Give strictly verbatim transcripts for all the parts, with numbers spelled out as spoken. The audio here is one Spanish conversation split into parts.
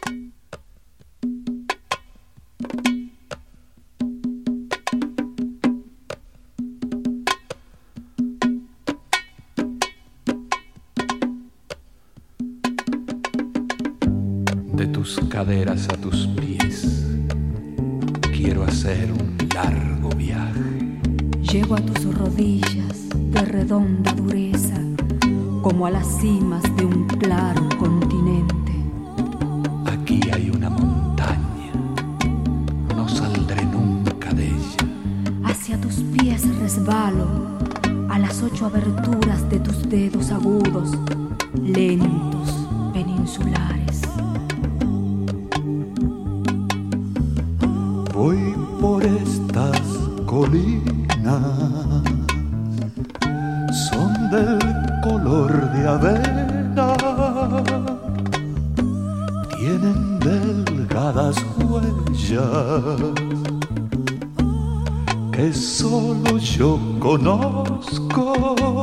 De tus caderas a tus pies, quiero hacer un largo viaje. Llego a tus rodillas de redonda dureza, como a las cimas de un claro continente. Aquí hay una montaña, no saldré nunca de ella. Hacia tus pies resbalo, a las ocho aberturas de tus dedos agudos, lentos, peninsulares. Voy por estas colinas, son del color de avena, tienen delgadas huellas que solo yo conozco,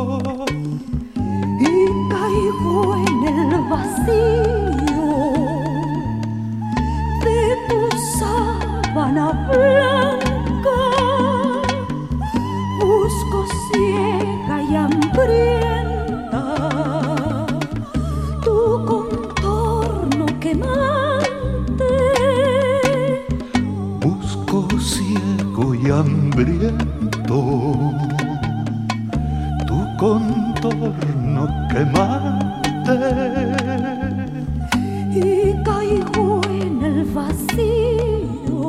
y caigo en el vacío de tu sábana blanca. Busco ciega y hambrienta tu contorno quemante. busco ciego y hambriento tu contorno quemante, Y caigo en el vacío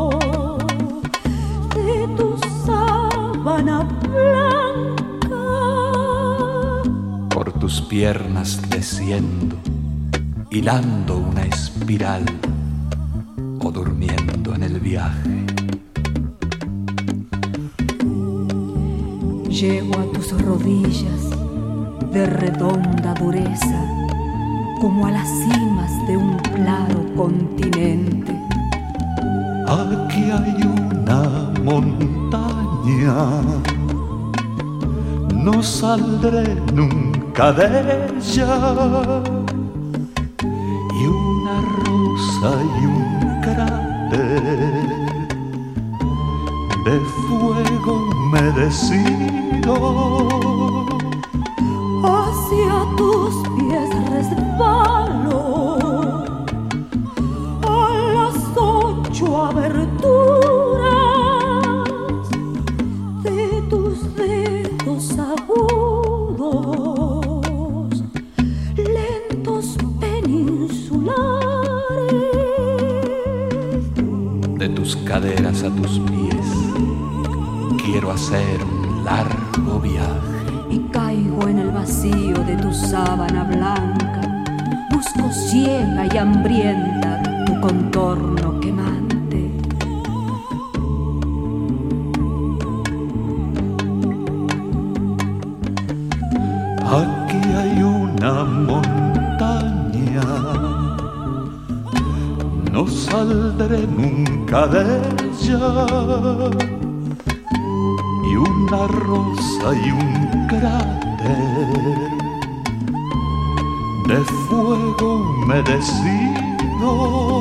de tu sábana blanca. Por tus piernas desciendo, hilando una espiral o durmiendo en el viaje. Llego a tus rodillas de redonda dureza, como a las cimas de un claro continente. aquí hay una montaña, no saldré nunca de ella, y una rosa y un cráter de fuego me decido. Hacia tus pies resbalo, a las ocho aberturas de tus dedos agudos, lentos peninsulares. De tus caderas a tus pies, quiero hacer un largo viaje. Y caigo en el vacío de tu sábana blanca, busco ciega y hambrienta tu contorno quemante. Aquí hay una montaña, no saldré nunca de ella, y una rosa y un cráter de fuego me decido.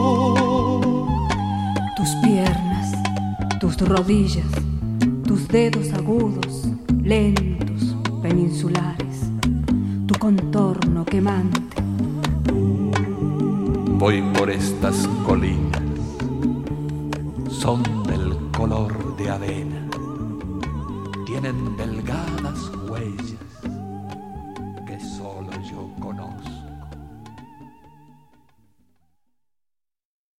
Tus piernas, tus rodillas, tus dedos agudos, lentos, peninsulares, tu contorno quemante. Voy por estas colinas, son del color de avena, tienen delgadas huellas que solo yo conozco.